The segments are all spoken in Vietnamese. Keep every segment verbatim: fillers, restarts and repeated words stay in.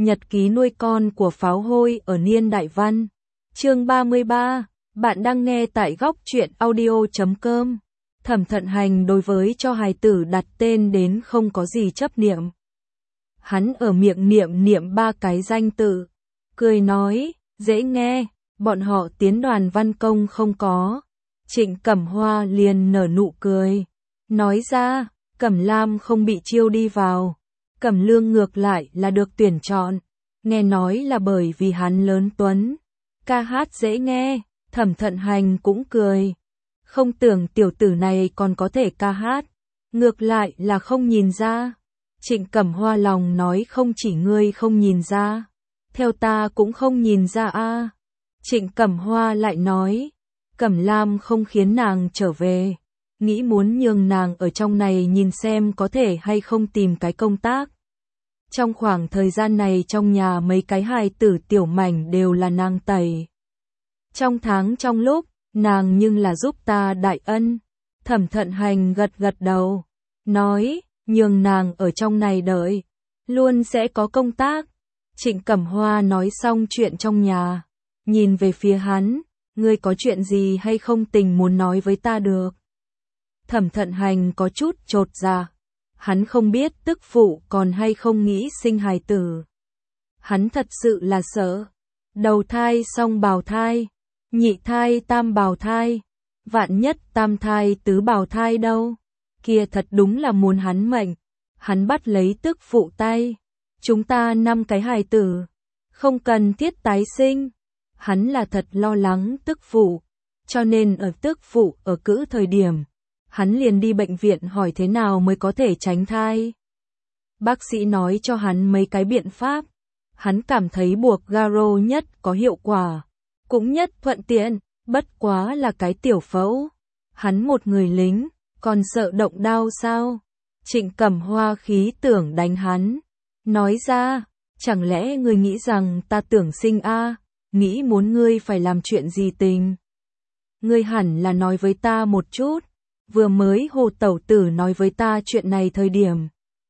Nhật ký nuôi con của pháo hôi ở niên đại văn. Chương ba mươi ba, bạn đang nghe tại góc truyện audio chấm com. Thẩm Thận Hành đối với cho hài tử đặt tên đến không có gì chấp niệm. Hắn ở miệng niệm niệm ba cái danh tự, cười nói, dễ nghe, bọn họ tiến đoàn văn công không có. Trịnh Cẩm Hoa liền nở nụ cười, nói ra, Cẩm Lam không bị chiêu đi vào. Cẩm Lương ngược lại là được tuyển chọn, nghe nói là bởi vì hắn lớn tuấn, ca hát dễ nghe. Thẩm Thận Hành cũng cười, không tưởng tiểu tử này còn có thể ca hát, ngược lại là không nhìn ra. Trịnh Cẩm Hoa lòng nói, không chỉ ngươi không nhìn ra, theo ta cũng không nhìn ra a. À. Trịnh Cẩm Hoa lại nói, Cẩm Lam không khiến nàng trở về, nghĩ muốn nhường nàng ở trong này nhìn xem có thể hay không tìm cái công tác. Trong khoảng thời gian này trong nhà mấy cái hài tử tiểu mảnh đều là nàng tẩy. Trong tháng trong lúc, nàng nhưng là giúp ta đại ân. Thẩm Thận Hành gật gật đầu, nói, nhường nàng ở trong này đợi, luôn sẽ có công tác. Trịnh Cẩm Hoa nói xong chuyện trong nhà, nhìn về phía hắn, ngươi có chuyện gì hay không tình muốn nói với ta được. Thẩm Thận Hành có chút chột dạ. Hắn không biết tức phụ còn hay không nghĩ sinh hài tử. Hắn thật sự là sợ. Đầu thai xong bào thai, nhị thai tam bào thai, vạn nhất tam thai tứ bào thai đâu. Kia thật đúng là muốn hắn mệnh. Hắn bắt lấy tức phụ tay. Chúng ta năm cái hài tử, không cần thiết tái sinh. Hắn là thật lo lắng tức phụ, cho nên ở tức phụ ở cữ thời điểm, hắn liền đi bệnh viện hỏi thế nào mới có thể tránh thai. Bác sĩ nói cho hắn mấy cái biện pháp. Hắn cảm thấy buộc garo nhất có hiệu quả, cũng nhất thuận tiện, bất quá là cái tiểu phẫu. Hắn một người lính, còn sợ động đao sao? Trịnh Cẩm Hoa khí tưởng đánh hắn, nói ra, chẳng lẽ ngươi nghĩ rằng ta tưởng sinh a, nghĩ muốn ngươi phải làm chuyện gì tình? Ngươi hẳn là nói với ta một chút. Vừa mới Hồ tẩu tử nói với ta chuyện này thời điểm,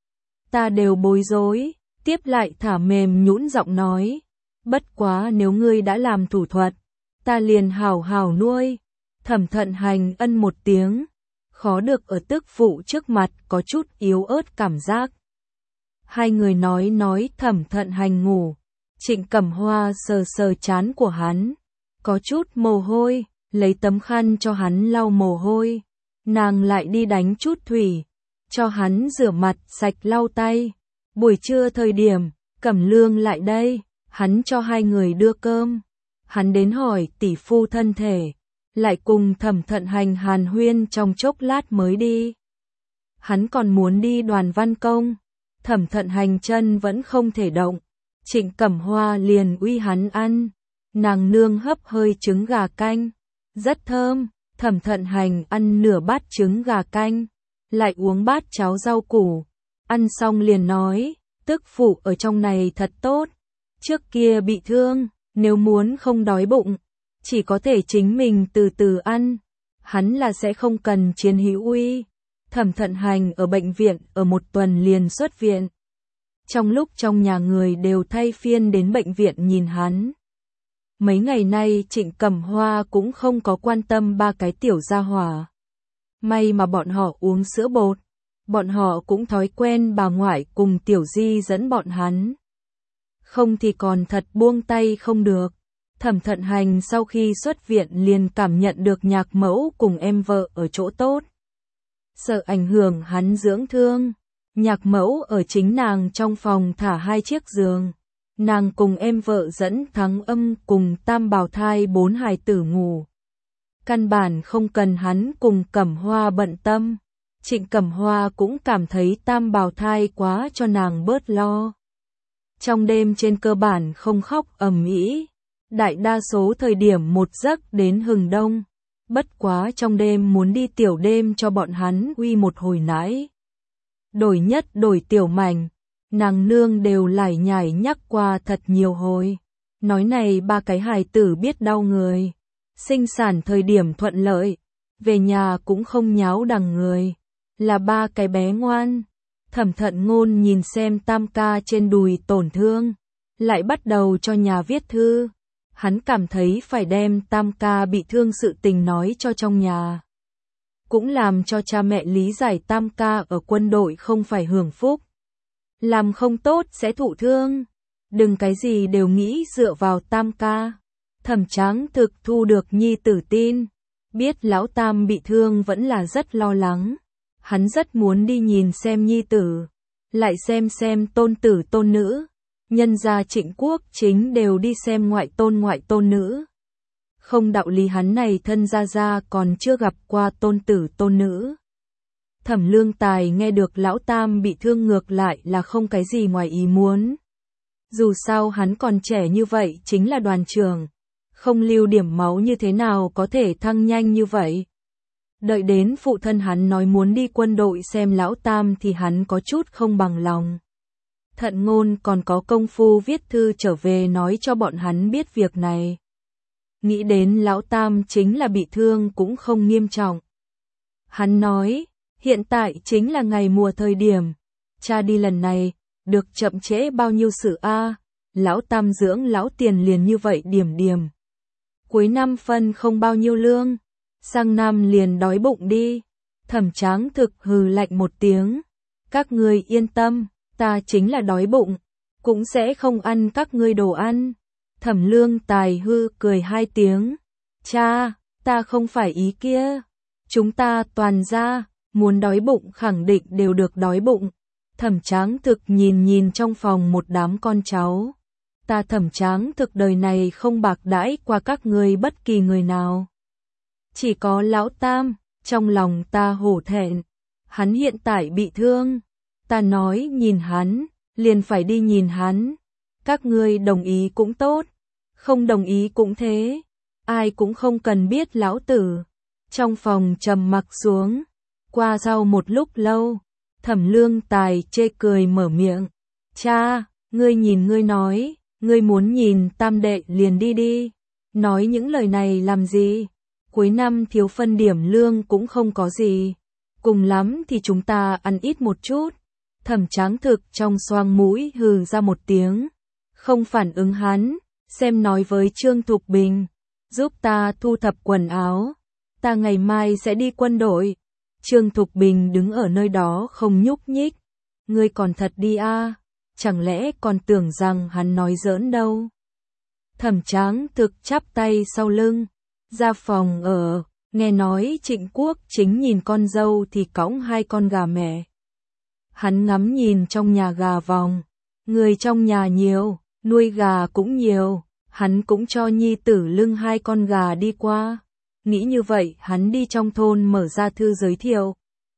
ta đều bối rối. Tiếp lại thả mềm nhũn giọng nói, bất quá nếu ngươi đã làm thủ thuật, ta liền hảo hảo nuôi. Thẩm Thận Hành ân một tiếng, khó được ở tức phụ trước mặt có chút yếu ớt cảm giác. Hai người nói nói Thẩm Thận Hành ngủ, Trịnh Cẩm Hoa sờ sờ trán của hắn, có chút mồ hôi, lấy tấm khăn cho hắn lau mồ hôi. Nàng lại đi đánh chút thủy, cho hắn rửa mặt sạch lau tay. Buổi trưa thời điểm, Cẩm Lương lại đây, hắn cho hai người đưa cơm. Hắn đến hỏi tỷ phu thân thể, lại cùng Thẩm Thận Hành hàn huyên trong chốc lát mới đi. Hắn còn muốn đi đoàn văn công, Thẩm Thận Hành chân vẫn không thể động. Trịnh Cẩm Hoa liền uy hắn ăn, nàng nương hấp hơi trứng gà canh, rất thơm. Thẩm Thận Hành ăn nửa bát trứng gà canh, lại uống bát cháo rau củ. Ăn xong liền nói, tức phụ ở trong này thật tốt. Trước kia bị thương, nếu muốn không đói bụng, chỉ có thể chính mình từ từ ăn. Hắn là sẽ không cần chiến hữu uy. Thẩm Thận Hành ở bệnh viện ở một tuần liền xuất viện. Trong lúc trong nhà người đều thay phiên đến bệnh viện nhìn hắn. Mấy ngày nay Trịnh Cẩm Hoa cũng không có quan tâm ba cái tiểu gia hỏa. May mà bọn họ uống sữa bột. Bọn họ cũng thói quen bà ngoại cùng tiểu di dẫn bọn hắn. Không thì còn thật buông tay không được. Thẩm Thận Hành sau khi xuất viện liền cảm nhận được nhạc mẫu cùng em vợ ở chỗ tốt. Sợ ảnh hưởng hắn dưỡng thương. Nhạc mẫu ở chính nàng trong phòng thả hai chiếc giường. Nàng cùng em vợ dẫn Thắng Âm cùng tam bào thai bốn hài tử ngủ. Căn bản không cần hắn cùng Cẩm Hoa bận tâm. Trịnh Cẩm Hoa cũng cảm thấy tam bào thai quá cho nàng bớt lo. Trong đêm trên cơ bản không khóc ầm ĩ, đại đa số thời điểm một giấc đến hừng đông. Bất quá trong đêm muốn đi tiểu đêm cho bọn hắn uy một hồi nãi. Đổi nhất đổi tiểu mảnh. Nàng nương đều lải nhải nhắc qua thật nhiều hồi. Nói này ba cái hài tử biết đau người. Sinh sản thời điểm thuận lợi. Về nhà cũng không nháo đằng người. Là ba cái bé ngoan. Thẩm Thận Ngôn nhìn xem tam ca trên đùi tổn thương. lại bắt đầu cho nhà viết thư. Hắn cảm thấy phải đem Tam ca bị thương sự tình nói cho trong nhà. Cũng làm cho cha mẹ lý giải Tam ca ở quân đội không phải hưởng phúc. Làm không tốt sẽ thụ thương. Đừng cái gì đều nghĩ dựa vào Tam ca. Thẩm Tráng Thực thu được nhi tử tin. Biết lão Tam bị thương vẫn là rất lo lắng. Hắn rất muốn đi nhìn xem nhi tử. Lại xem xem tôn tử tôn nữ. Nhân gia Trịnh Quốc Chính đều đi xem ngoại tôn ngoại tôn nữ. Không đạo lý hắn này thân gia gia còn chưa gặp qua tôn tử tôn nữ. Thẩm Lương Tài nghe được lão Tam bị thương ngược lại là không cái gì ngoài ý muốn. Dù sao hắn còn trẻ như vậy chính là đoàn trưởng. Không lưu điểm máu như thế nào có thể thăng nhanh như vậy. Đợi đến phụ thân hắn nói muốn đi quân đội xem lão Tam thì hắn có chút không bằng lòng. Thận Ngôn còn có công phu viết thư trở về nói cho bọn hắn biết việc này. Nghĩ đến lão Tam chính là bị thương cũng không nghiêm trọng. Hắn nói, hiện tại chính là ngày mùa thời điểm. Cha đi lần này, được chậm trễ bao nhiêu sự a? Lão Tam dưỡng lão tiền liền như vậy điểm điểm. Cuối năm phân không bao nhiêu lương. Sang năm liền đói bụng đi. Thẩm Tráng Thực hừ lạnh một tiếng. Các ngươi yên tâm, ta chính là đói bụng, cũng sẽ không ăn các ngươi đồ ăn. Thẩm Lương Tài hư cười hai tiếng. Cha, ta không phải ý kia. Chúng ta toàn ra, muốn đói bụng khẳng định đều được đói bụng. Thẩm Tráng Thực nhìn nhìn trong phòng một đám con cháu. Ta Thẩm Tráng Thực đời này không bạc đãi qua các ngươi bất kỳ người nào. Chỉ có lão Tam, trong lòng ta hổ thẹn. Hắn hiện tại bị thương. Ta nói nhìn hắn, liền phải đi nhìn hắn. Các ngươi đồng ý cũng tốt, không đồng ý cũng thế. Ai cũng không cần biết lão tử. Trong phòng trầm mặc xuống. Qua sau một lúc lâu, Thẩm Lương Tài chê cười mở miệng. Cha, ngươi nhìn ngươi nói, ngươi muốn nhìn Tam đệ liền đi đi. Nói những lời này làm gì? Cuối năm thiếu phân điểm lương cũng không có gì. Cùng lắm thì chúng ta ăn ít một chút. Thẩm Tráng Thực trong xoang mũi hừ ra một tiếng. Không phản ứng hắn, xem nói với Trương Thục Bình. Giúp ta thu thập quần áo. Ta ngày mai sẽ đi quân đội. Trương Thục Bình đứng ở nơi đó không nhúc nhích. Ngươi còn thật đi a? À? Chẳng lẽ còn tưởng rằng hắn nói giỡn đâu. Thẩm Tráng Thực chắp tay sau lưng. Ra phòng ở, nghe nói Trịnh Quốc Chính nhìn con dâu thì cõng hai con gà mẹ. Hắn ngắm nhìn trong nhà gà vòng. Người trong nhà nhiều, nuôi gà cũng nhiều. Hắn cũng cho nhi tử lưng hai con gà đi qua. Nghĩ như vậy hắn đi trong thôn mở ra thư giới thiệu.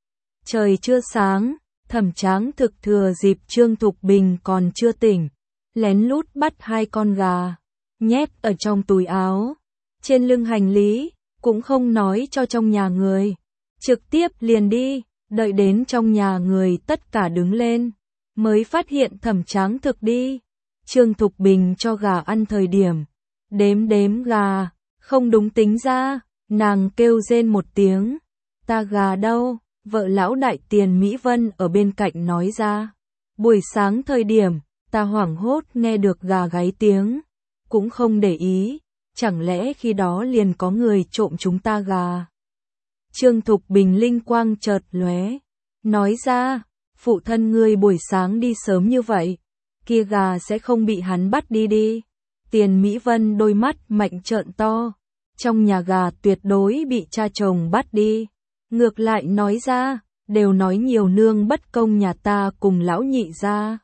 Trời chưa sáng, Thẩm Tráng Thực thừa dịp Trương Thục Bình còn chưa tỉnh. Lén lút bắt hai con gà, nhét ở trong túi áo. Trên lưng hành lý, cũng không nói cho trong nhà người. Trực tiếp liền đi, đợi đến trong nhà người tất cả đứng lên. Mới phát hiện Thẩm Tráng Thực đi. Trương Thục Bình cho gà ăn thời điểm. Đếm đếm gà, không đúng tính ra. Nàng kêu rên một tiếng. Ta gà đâu? Vợ lão đại tiền Mỹ Vân ở bên cạnh nói ra. Buổi sáng thời điểm, ta hoảng hốt nghe được gà gáy tiếng. Cũng không để ý. Chẳng lẽ khi đó liền có người trộm chúng ta gà? Trương Thục Bình linh quang chợt lóe, nói ra, phụ thân ngươi buổi sáng đi sớm như vậy, kia gà sẽ không bị hắn bắt đi đi. Tiền Mỹ Vân đôi mắt mạnh trợn to, trong nhà gà tuyệt đối bị cha chồng bắt đi. Ngược lại nói ra, đều nói nhiều nương bất công nhà ta cùng lão nhị ra.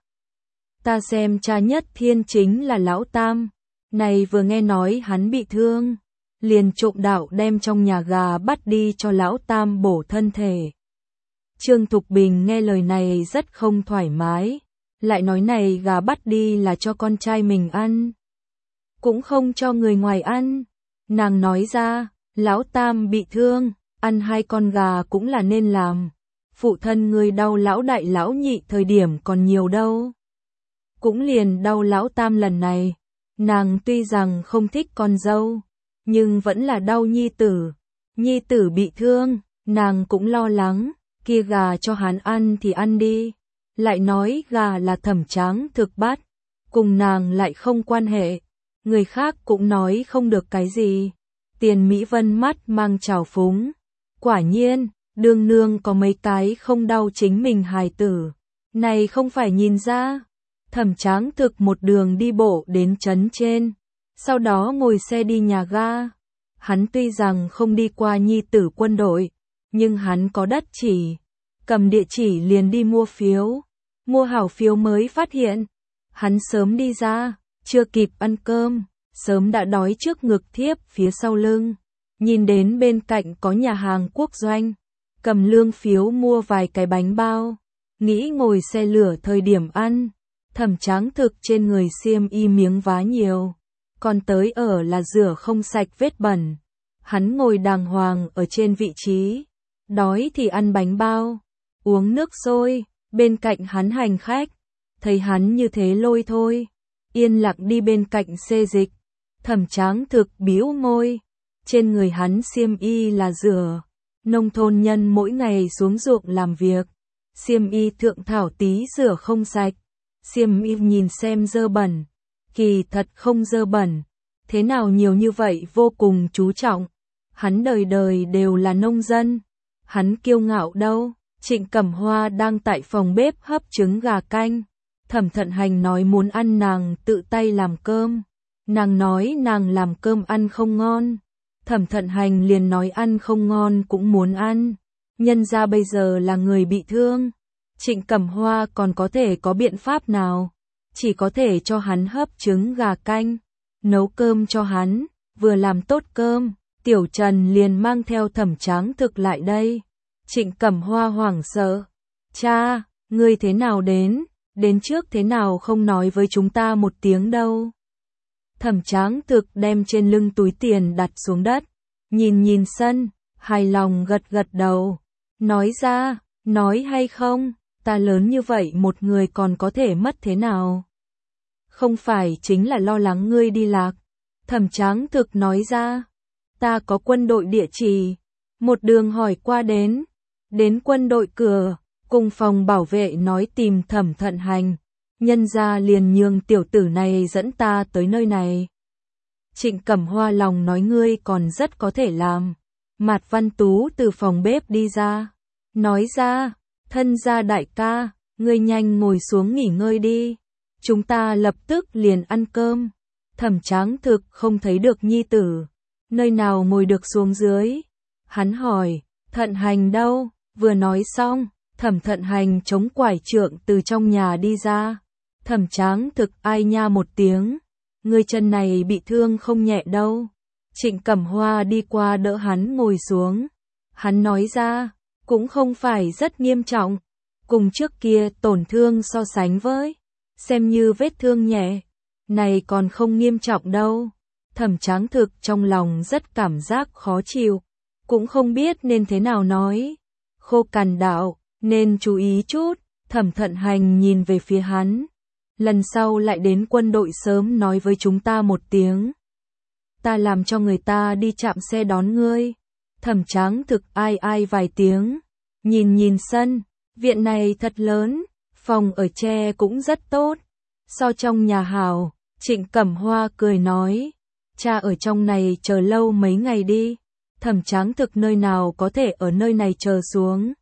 Ta xem cha nhất thiên chính là lão Tam. Này vừa nghe nói hắn bị thương, liền trộm đạo đem trong nhà gà bắt đi cho lão Tam bổ thân thể. Trương Thục Bình nghe lời này rất không thoải mái, lại nói này gà bắt đi là cho con trai mình ăn, cũng không cho người ngoài ăn. Nàng nói ra, lão Tam bị thương, ăn hai con gà cũng là nên làm. Phụ thân người đau lão đại lão nhị thời điểm còn nhiều đâu. Cũng liền đau lão Tam lần này. Nàng tuy rằng không thích con dâu, nhưng vẫn là đau nhi tử. Nhi tử bị thương, nàng cũng lo lắng, kia gà cho hắn ăn thì ăn đi. Lại nói gà là Thẩm Tráng Thực bắt, cùng nàng lại không quan hệ, người khác cũng nói không được cái gì. Tiền Mỹ Vân mắt mang trào phúng, quả nhiên, đương nương có mấy cái không đau chính mình hài tử, này không phải nhìn ra. Thẩm Tráng Thực một đường đi bộ đến trấn trên, sau đó ngồi xe đi nhà ga. Hắn tuy rằng không đi qua nhi tử quân đội, nhưng hắn có đất chỉ, cầm địa chỉ liền đi mua phiếu, mua hảo phiếu mới phát hiện. Hắn sớm đi ra, chưa kịp ăn cơm, sớm đã đói trước ngực thiếp phía sau lưng, nhìn đến bên cạnh có nhà hàng quốc doanh, cầm lương phiếu mua vài cái bánh bao, nghĩ ngồi xe lửa thời điểm ăn. Thẩm Tráng Thực trên người xiêm y miếng vá nhiều, còn tới ở là rửa không sạch vết bẩn. Hắn ngồi đàng hoàng ở trên vị trí, đói thì ăn bánh bao, uống nước sôi, bên cạnh hắn hành khách, thấy hắn như thế lôi thôi, yên lặng đi bên cạnh xê dịch. Thẩm Tráng Thực bĩu môi, trên người hắn xiêm y là rửa, nông thôn nhân mỗi ngày xuống ruộng làm việc, xiêm y thượng thảo tí rửa không sạch. Xiêm y nhìn xem dơ bẩn, kỳ thật không dơ bẩn, thế nào nhiều như vậy vô cùng chú trọng. Hắn đời đời đều là nông dân, hắn kiêu ngạo đâu. Trịnh Cẩm Hoa đang tại phòng bếp hấp trứng gà canh, Thẩm Thận Hành nói muốn ăn nàng tự tay làm cơm, nàng nói nàng làm cơm ăn không ngon, Thẩm Thận Hành liền nói ăn không ngon cũng muốn ăn, nhân ra bây giờ là người bị thương. Trịnh Cẩm Hoa còn có thể có biện pháp nào, chỉ có thể cho hắn hấp trứng gà canh, nấu cơm cho hắn. Vừa làm tốt cơm, Tiểu Trần liền mang theo Thẩm Tráng Thực lại đây. Trịnh Cẩm Hoa hoảng sợ, cha, ngươi thế nào đến, đến trước thế nào không nói với chúng ta một tiếng đâu. Thẩm Tráng Thực đem trên lưng túi tiền đặt xuống đất, nhìn nhìn sân, hài lòng gật gật đầu, nói ra, nói hay không, ta lớn như vậy một người còn có thể mất thế nào? Không phải chính là lo lắng ngươi đi lạc. Thẩm Tráng Thực nói ra, ta có quân đội địa chỉ, một đường hỏi qua đến, đến quân đội cửa, cùng phòng bảo vệ nói tìm Thẩm Thận Hành, nhân ra liền nhường tiểu tử này dẫn ta tới nơi này. Trịnh Cẩm Hoa lòng nói ngươi còn rất có thể làm. Mạt Văn Tú từ phòng bếp đi ra, nói ra, thân gia đại ca, ngươi nhanh ngồi xuống nghỉ ngơi đi, chúng ta lập tức liền ăn cơm. Thẩm Tráng Thực không thấy được nhi tử, nơi nào ngồi được xuống dưới. Hắn hỏi, Thận Hành đâu? Vừa nói xong, Thẩm Thận Hành chống quải trượng từ trong nhà đi ra. Thẩm Tráng Thực ai nha một tiếng, ngươi chân này bị thương không nhẹ đâu. Trịnh Cẩm Hoa đi qua đỡ hắn ngồi xuống. Hắn nói ra, cũng không phải rất nghiêm trọng, cùng trước kia tổn thương so sánh với, xem như vết thương nhẹ, này còn không nghiêm trọng đâu. Thẩm Tráng Thực trong lòng rất cảm giác khó chịu, cũng không biết nên thế nào nói. Khô Cằn đạo, nên chú ý chút. Thẩm Thận Hành nhìn về phía hắn, lần sau lại đến quân đội sớm nói với chúng ta một tiếng, ta làm cho người ta đi chạm xe đón ngươi. Thẩm Tráng Thực ai ai vài tiếng, nhìn nhìn sân, viện này thật lớn, phòng ở tre cũng rất tốt, so trong nhà hào. Trịnh Cẩm Hoa cười nói, cha ở trong này chờ lâu mấy ngày đi. Thẩm Tráng Thực nơi nào có thể ở nơi này chờ xuống.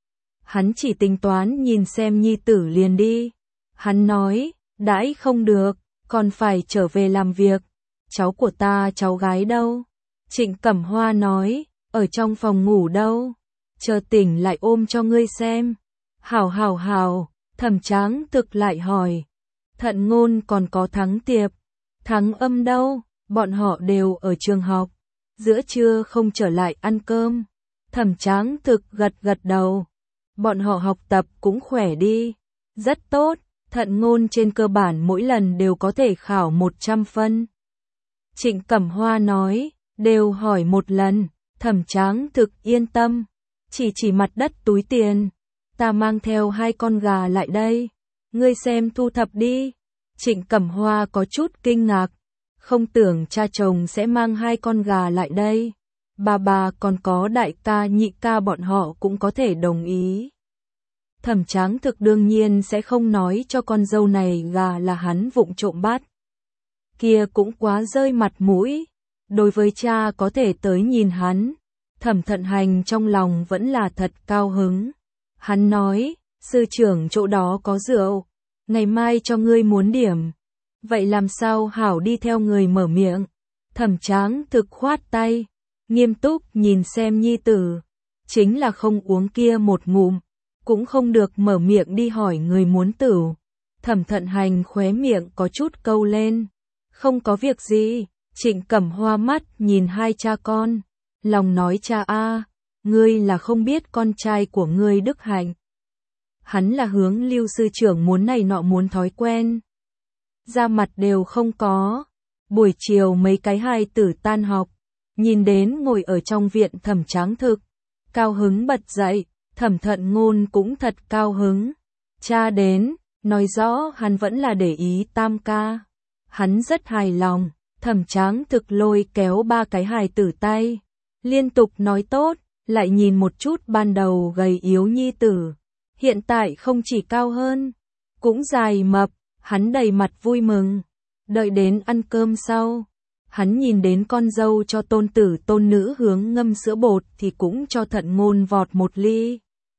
Hắn chỉ tính toán nhìn xem nhi tử liền đi. Hắn nói, đãi không được, còn phải trở về làm việc. Cháu của ta cháu gái đâu? Trịnh Cẩm Hoa nói, ở trong phòng ngủ đâu, chờ tỉnh lại ôm cho ngươi xem. Hảo hảo hảo. Thẩm Tráng Thực lại hỏi, Thận Ngôn còn có Thắng Tiệp, Thắng Âm đâu? Bọn họ đều ở trường học, giữa trưa không trở lại ăn cơm. Thẩm Tráng Thực gật gật đầu, bọn họ học tập cũng khỏe đi, rất tốt. Thận Ngôn trên cơ bản mỗi lần đều có thể khảo một trăm phân. Trịnh Cẩm Hoa nói, đều hỏi một lần. Thẩm Tráng Thực yên tâm, chỉ chỉ mặt đất túi tiền, ta mang theo hai con gà lại đây, ngươi xem thu thập đi. Trịnh Cẩm Hoa có chút kinh ngạc, không tưởng cha chồng sẽ mang hai con gà lại đây. Bà bà còn có đại ca nhị ca bọn họ cũng có thể đồng ý. Thẩm Tráng Thực đương nhiên sẽ không nói cho con dâu này gà là hắn vụng trộm bắt. Kia cũng quá rơi mặt mũi. Đối với cha có thể tới nhìn hắn, Thẩm Thận Hành trong lòng vẫn là thật cao hứng. Hắn nói, sư trưởng chỗ đó có rượu, ngày mai cho ngươi muốn điểm. Vậy làm sao hảo đi theo người mở miệng. Thẩm Tráng Thực khoát tay, nghiêm túc nhìn xem nhi tử. Chính là không uống kia một ngụm, cũng không được mở miệng đi hỏi người muốn tửu. Thẩm Thận Hành khóe miệng có chút câu lên. Không có việc gì. Trịnh Cẩm Hoa mắt nhìn hai cha con, lòng nói cha a, ngươi là không biết con trai của ngươi đức hạnh. Hắn là hướng Lưu sư trưởng muốn này nọ muốn thói quen. Ra mặt đều không có. Buổi chiều mấy cái hài tử tan học, nhìn đến ngồi ở trong viện Thẩm Tráng Thực, cao hứng bật dậy, Thẩm Thận Ngôn cũng thật cao hứng. Cha đến, nói rõ hắn vẫn là để ý tam ca. Hắn rất hài lòng. Thẩm Tráng Thực lôi kéo ba cái hài tử tay, liên tục nói tốt, lại nhìn một chút ban đầu gầy yếu nhi tử. Hiện tại không chỉ cao hơn, cũng dài mập, hắn đầy mặt vui mừng. Đợi đến ăn cơm sau, hắn nhìn đến con dâu cho tôn tử tôn nữ hướng ngâm sữa bột thì cũng cho Thận Ngôn vọt một ly.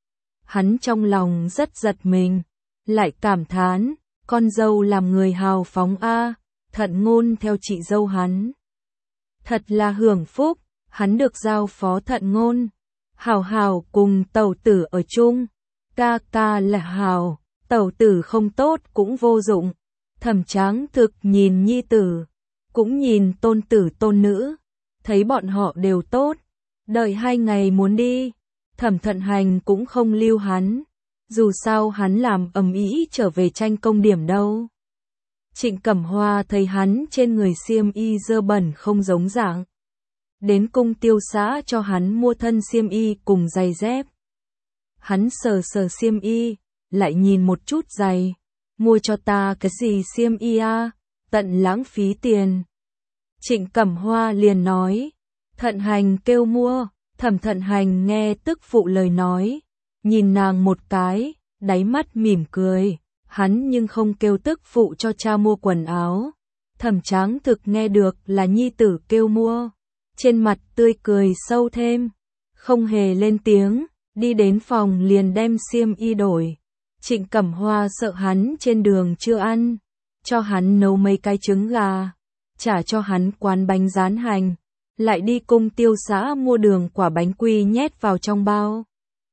Hắn trong lòng rất giật mình, lại cảm thán, con dâu làm người hào phóng a. Thận Ngôn theo chị dâu hắn. Thật là hưởng phúc, hắn được giao phó Thận Ngôn. Hào hào cùng tẩu tử ở chung. Ca ca là hào, tẩu tử không tốt cũng vô dụng. Thẩm Tráng Thực nhìn nhi tử, cũng nhìn tôn tử tôn nữ. Thấy bọn họ đều tốt. Đợi hai ngày muốn đi, Thẩm Thận Hành cũng không lưu hắn. Dù sao hắn làm ầm ĩ trở về tranh công điểm đâu. Trịnh Cẩm Hoa thấy hắn trên người xiêm y dơ bẩn không giống dạng. Đến cung tiêu xã cho hắn mua thân xiêm y cùng giày dép. Hắn sờ sờ xiêm y, lại nhìn một chút giày. Mua cho ta cái gì xiêm y à, tận lãng phí tiền. Trịnh Cẩm Hoa liền nói. Thận Hành kêu mua, Thẩm Thận Hành nghe tức phụ lời nói. Nhìn nàng một cái, đáy mắt mỉm cười. Hắn nhưng không kêu tức phụ cho cha mua quần áo. Thẩm Tráng Thực nghe được là nhi tử kêu mua. Trên mặt tươi cười sâu thêm. Không hề lên tiếng, đi đến phòng liền đem xiêm y đổi. Trịnh Cẩm Hoa sợ hắn trên đường chưa ăn. Cho hắn nấu mấy cái trứng gà. Trả cho hắn quán bánh rán hành. Lại đi cung tiêu xã mua đường quả bánh quy nhét vào trong bao.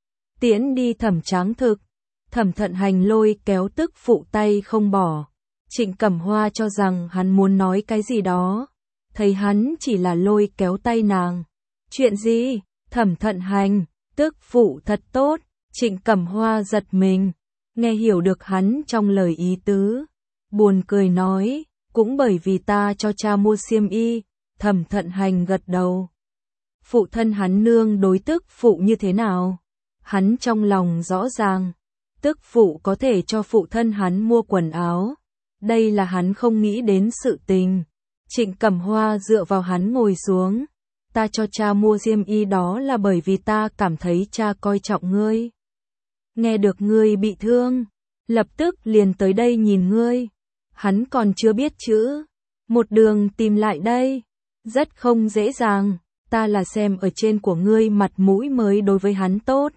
Tiễn đi Thẩm Tráng Thực. Thẩm Thận Hành lôi kéo tức phụ tay không bỏ. Trịnh Cẩm Hoa cho rằng hắn muốn nói cái gì đó. Thấy hắn chỉ là lôi kéo tay nàng. Chuyện gì? Thẩm Thận Hành, tức phụ thật tốt. Trịnh Cẩm Hoa giật mình. Nghe hiểu được hắn trong lời ý tứ. Buồn cười nói, cũng bởi vì ta cho cha mua xiêm y. Thẩm Thận Hành gật đầu. Phụ thân hắn nương đối tức phụ như thế nào? Hắn trong lòng rõ ràng. Tức phụ có thể cho phụ thân hắn mua quần áo. Đây là hắn không nghĩ đến sự tình. Trịnh Cẩm Hoa dựa vào hắn ngồi xuống. Ta cho cha mua xiêm y đó là bởi vì ta cảm thấy cha coi trọng ngươi. Nghe được ngươi bị thương, lập tức liền tới đây nhìn ngươi. Hắn còn chưa biết chữ. Một đường tìm lại đây. Rất không dễ dàng. Ta là xem ở trên của ngươi mặt mũi mới đối với hắn tốt.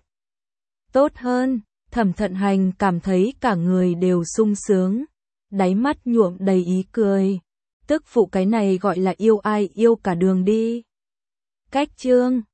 Tốt hơn. Thẩm Thận Hành cảm thấy cả người đều sung sướng, đáy mắt nhuộm đầy ý cười. Tức phụ cái này gọi là yêu ai yêu cả đường đi. Cách chương